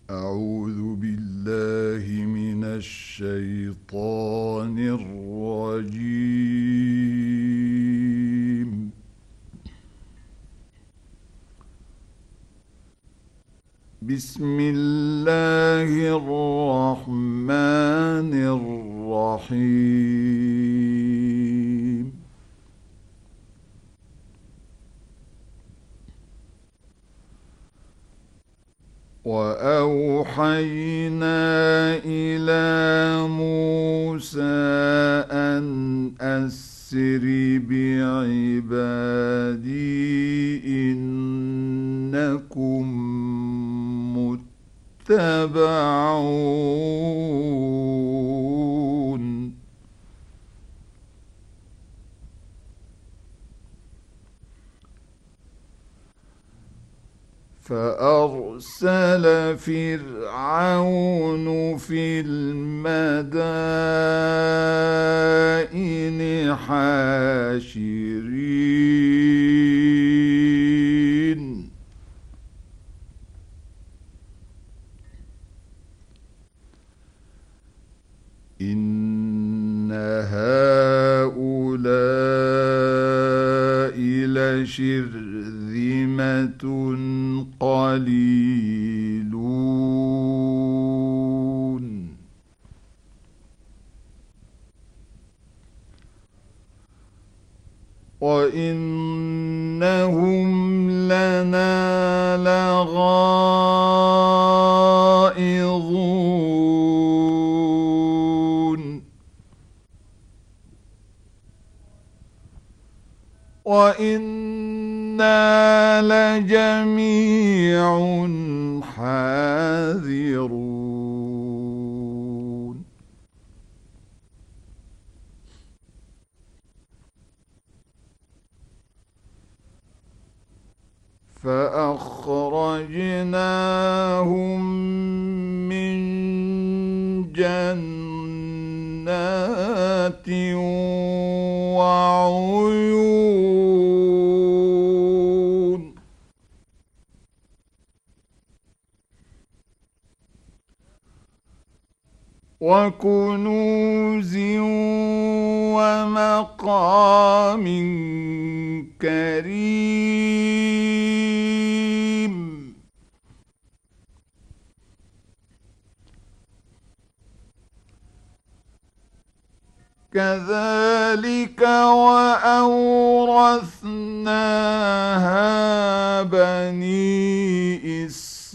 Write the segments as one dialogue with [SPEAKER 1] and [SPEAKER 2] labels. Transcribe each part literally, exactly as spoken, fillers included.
[SPEAKER 1] أعوذ بالله من الشيطان الرجيم. بسم الله الرحمن الرحيم. وأوحينا إلى موسى أن أسر بعبادي إنكم متبعون. فأرسل فرعون في المدائن حاشرين إن هؤلاء لشرذمة قليلون وإنهم لنا لغائظون وإنا لجميع حاذرون. فأخرجناهم من جنات وعيون وكنوز ومقام كريم. كذلك وأورثناها بني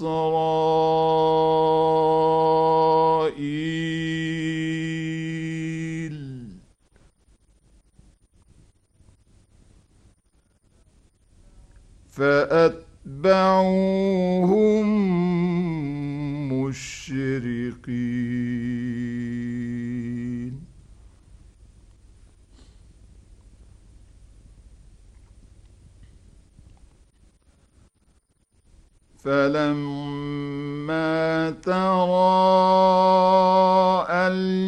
[SPEAKER 1] إسرائيل. فأتبعوهم مشرقين. فلما تراءى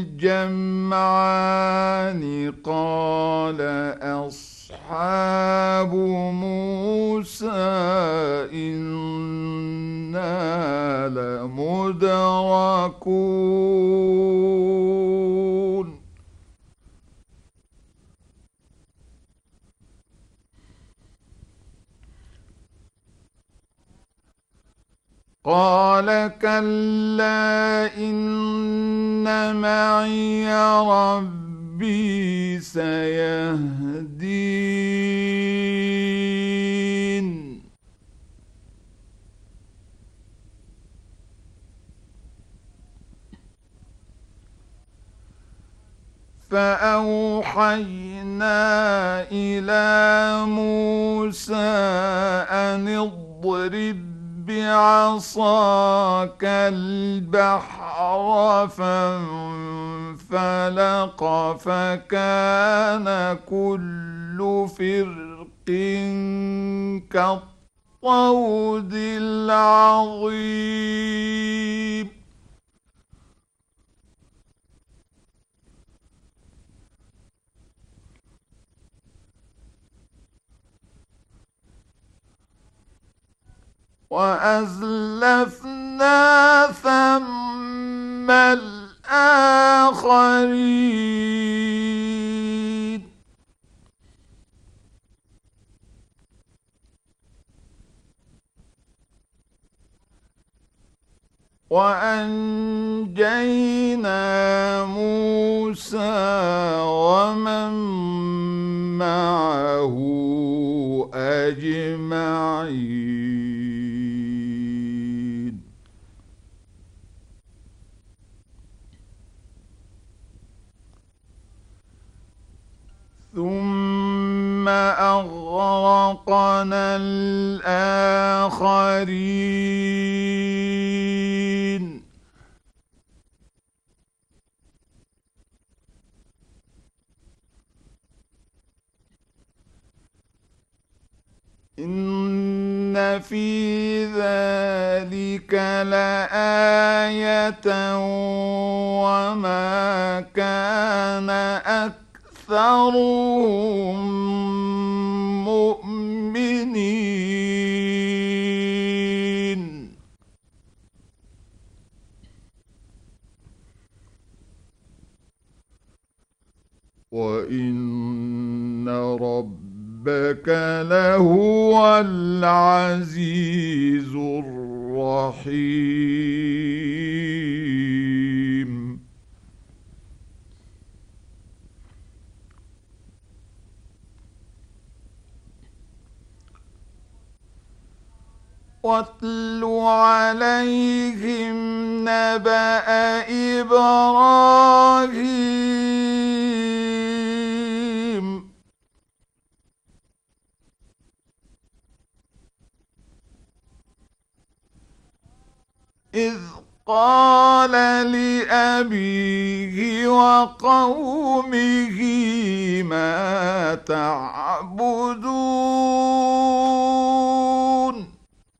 [SPEAKER 1] الجمعان قال أصحاب موسى إنا لمدركون. قال كلا إن معي ربي سيهدين. فأوحينا إلى موسى أن اضرب بعصاك البحر فانفلق فكان كل فرق كالطود العظيم. وأزلفنا ثم الآخرين وأنجينا موسى ومن معه أجمعين ثم أغرقنا الآخرين إن في ذلك لآية وما كان أكثرهم مؤمنين وإن ربك لهو العزيز الرحيم واتل عليهم نبأ إبراهيم إذ قال لأبيه وقومه ما تعبدون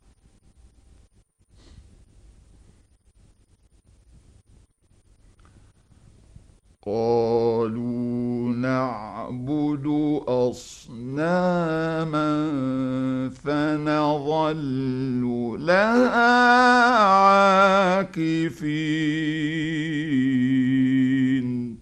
[SPEAKER 1] قالوا نعبد أصناما فنظل لها عاكفين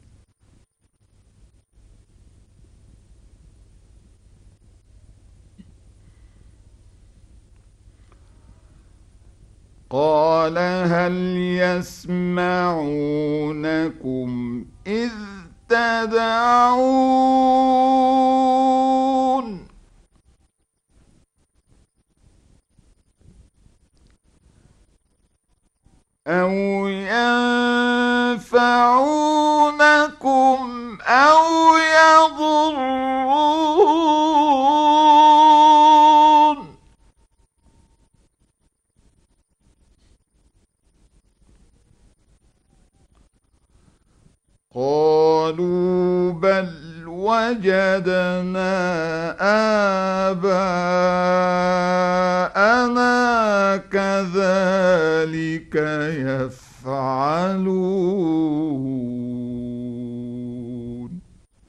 [SPEAKER 1] قال هل يسمعونكم إذ تدعون أو ينفعونكم أو يضرون قالوا بل وجدنا آباءنا كذلك يفعلون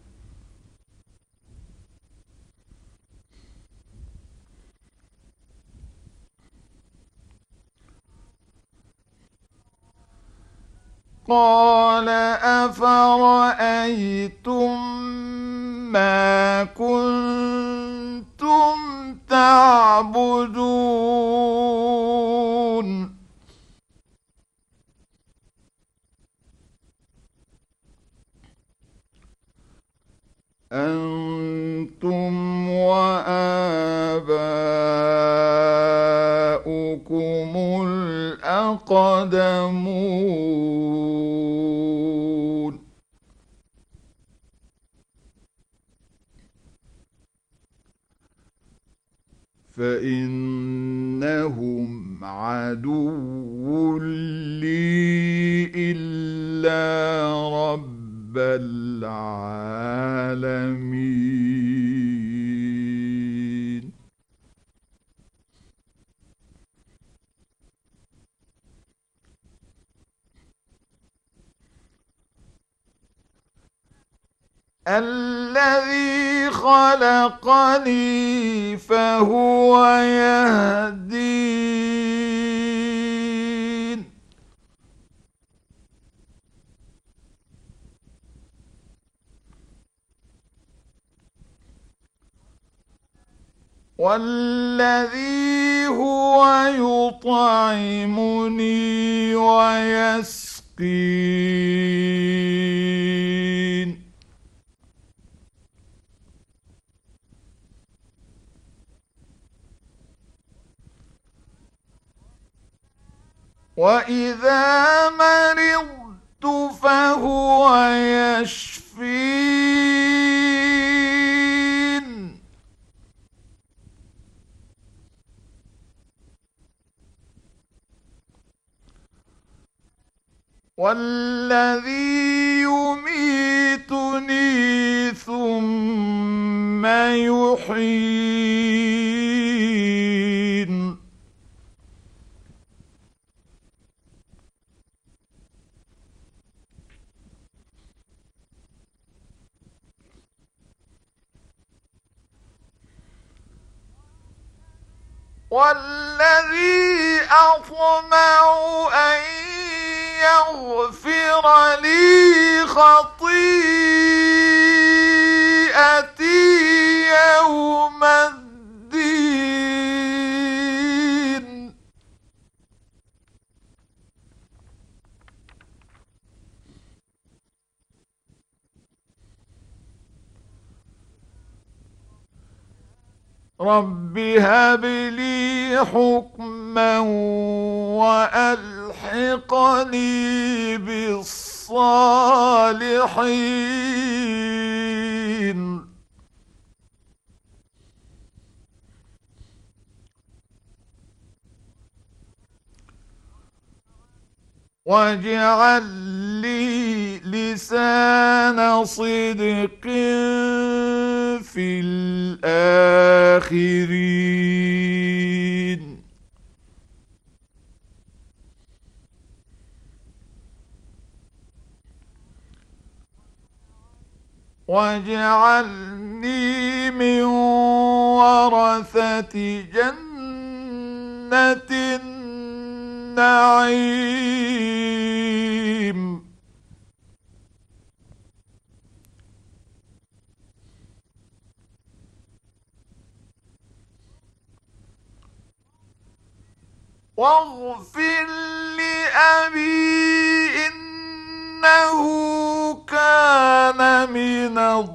[SPEAKER 1] قال أفرأيتم ما كنتم تعبدون أنتم وآباؤكم الأقدمون فإنهم عدو لي إلا رب العالمين الذي خلقني فهو يهدين والذي هو يطعمني ويسقين وإذا مرضت فهو يشفين والذي يميتني ثم يحيين والذي أطمع أن يغفر لي خطيئتي يوم الدين رب هب لي حكما وألحقني بالصالحين واجعل لي لسان صدق في الآخرين واجعلني من ورثة جنة النعيم واغفر لأبي إنه كان من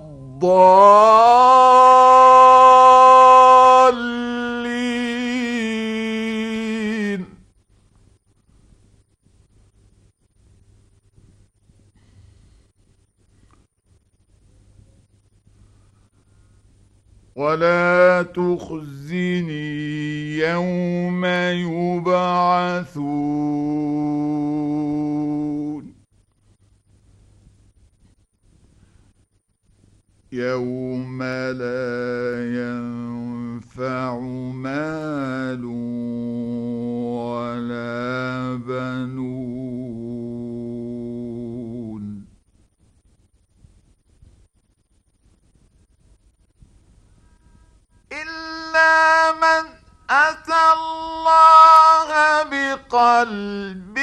[SPEAKER 1] الضالين ولا تخزني يوم يبعثون يوم لا ينفع مال ولا بنون إلا من أتى الله بقلب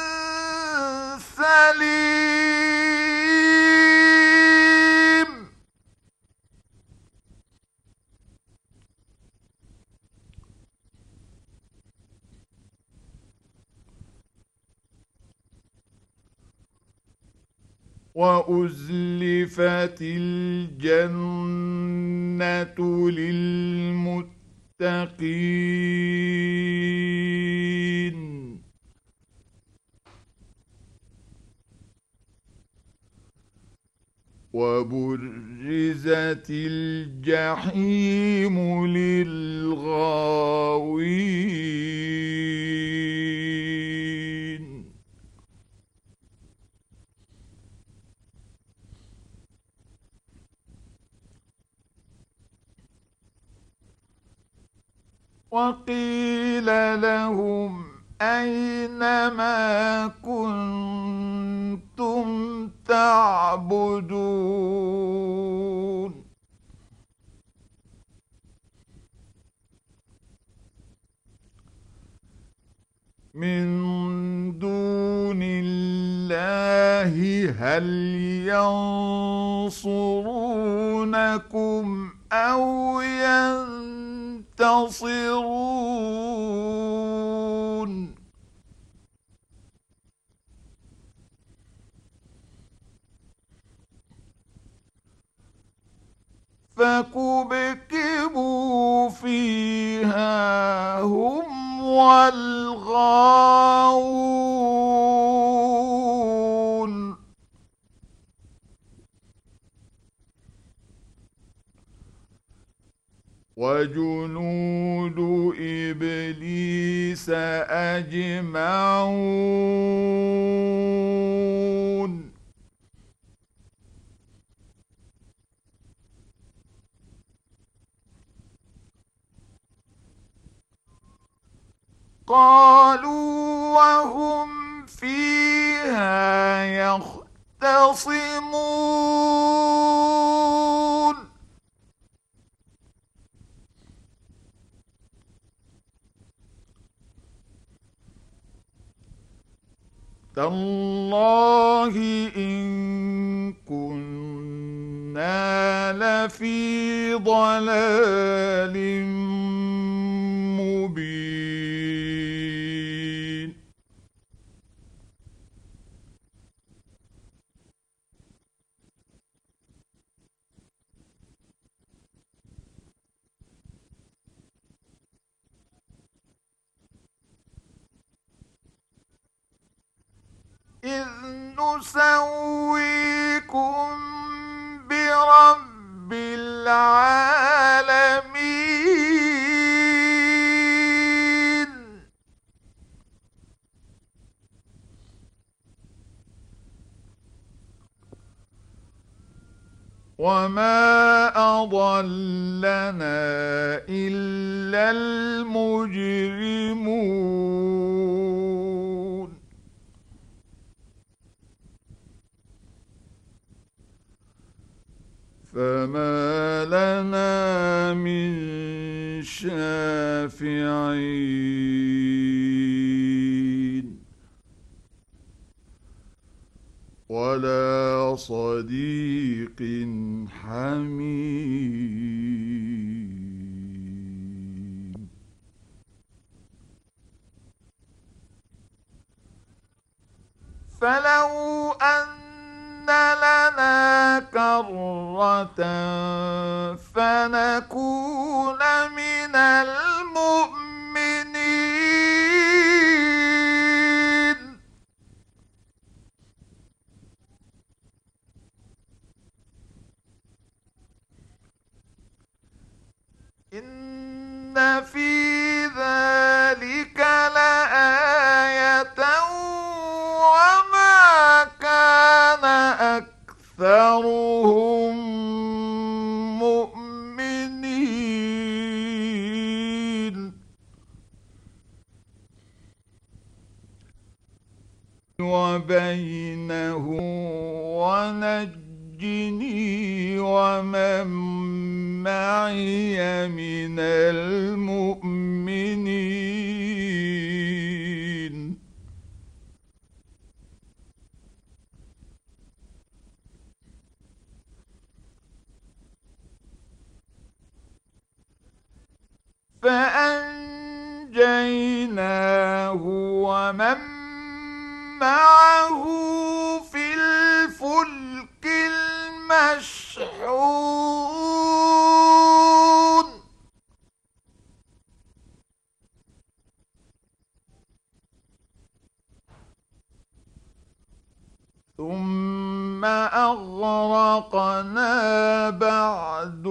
[SPEAKER 1] سليم وأزلفت الجنة للمتقين وبرزت الجحيم للغاوين وقيل لهم أين ما كنتم تعبدون من دون الله هل ينصرونكم أو ينتصرون ينتصرون فكبكبوا فيها هم والغاوون وجنود إبليس أجمعون قالوا وهم فيها يختصمون تالله إن كنا لفي ضلال مبين إذ نسويكم برب العالمين وما أضلنا إلا المجرمون فما لنا من شافعين ولا صديق حميم فلو أن لنا كرة فنكون من المؤمنين إن في ذلك لآية وما كان أكثرهم مؤمنين وبينه ونجني ومن معي من المؤمنين فأنجيناه ومن معه في الفلك المشحون ثم أغرقنا بعد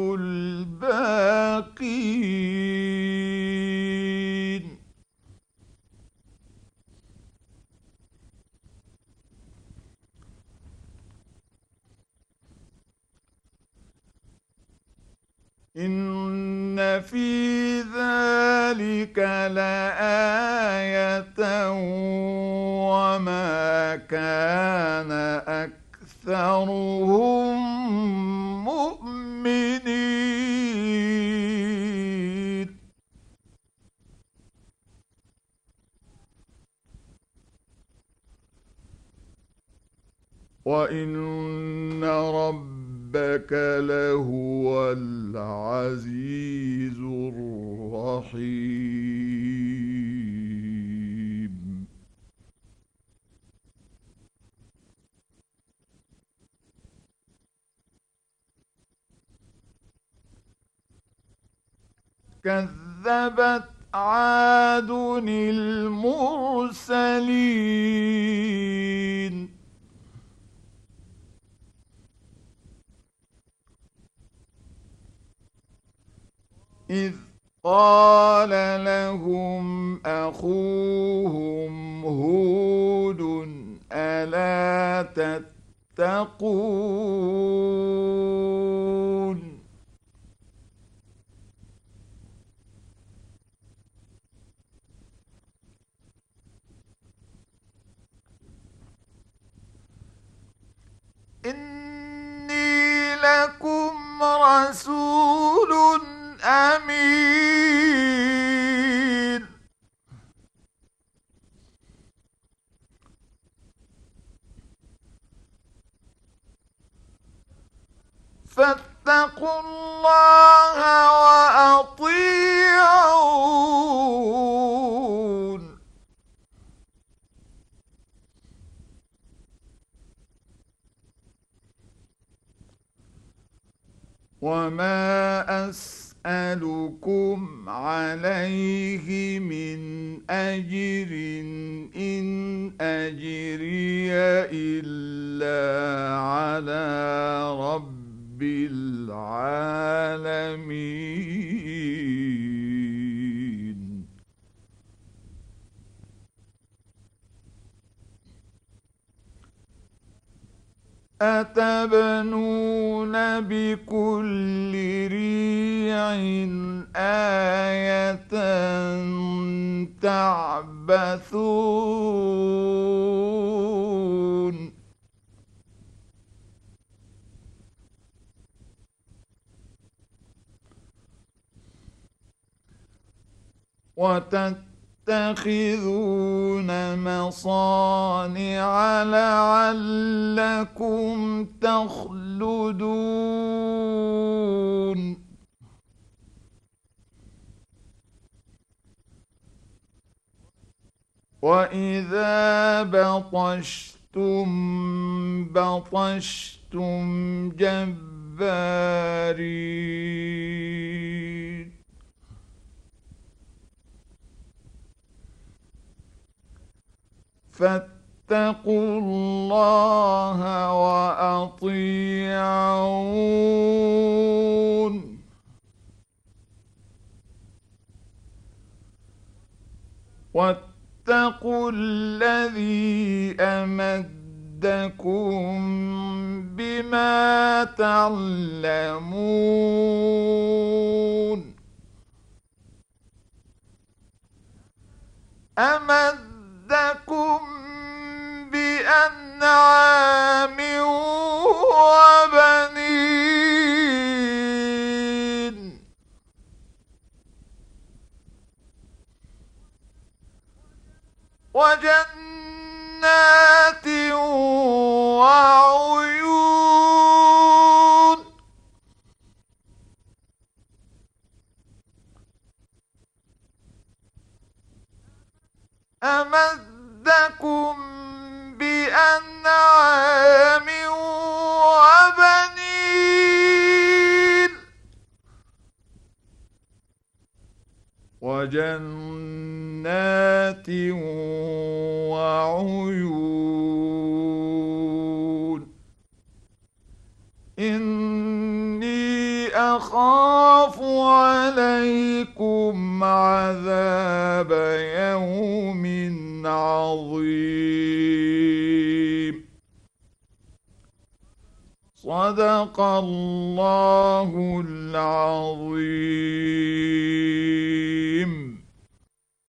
[SPEAKER 1] الباقين إن في ذلك لآية وما كان أكثرهم مؤمنين وإن رب ربك لهو العزيز الرحيم. كذبت عاد المرسلين إذ قال لهم أخوهم هود ألا تتقون إني لكم رسول أمين فاتقوا الله وأطيعون وما أسألكم عليه من أجر إن أجري إلا على رب العالمين. أتبنون بكل ريع آية تعبثون وتتخذون مصانع لعلكم تخلدون وإذا بطشتم بطشتم جبارين فاتقوا الله وأطيعون واتقوا الذي أمدكم بما تعلمون أمدكم بأنعام وبنين وجنات وعيون أمدكم بأنعام وبنين وجنات وعيون إني أخاف عليكم عذاب يوم عظيم. صدق الله العظيم.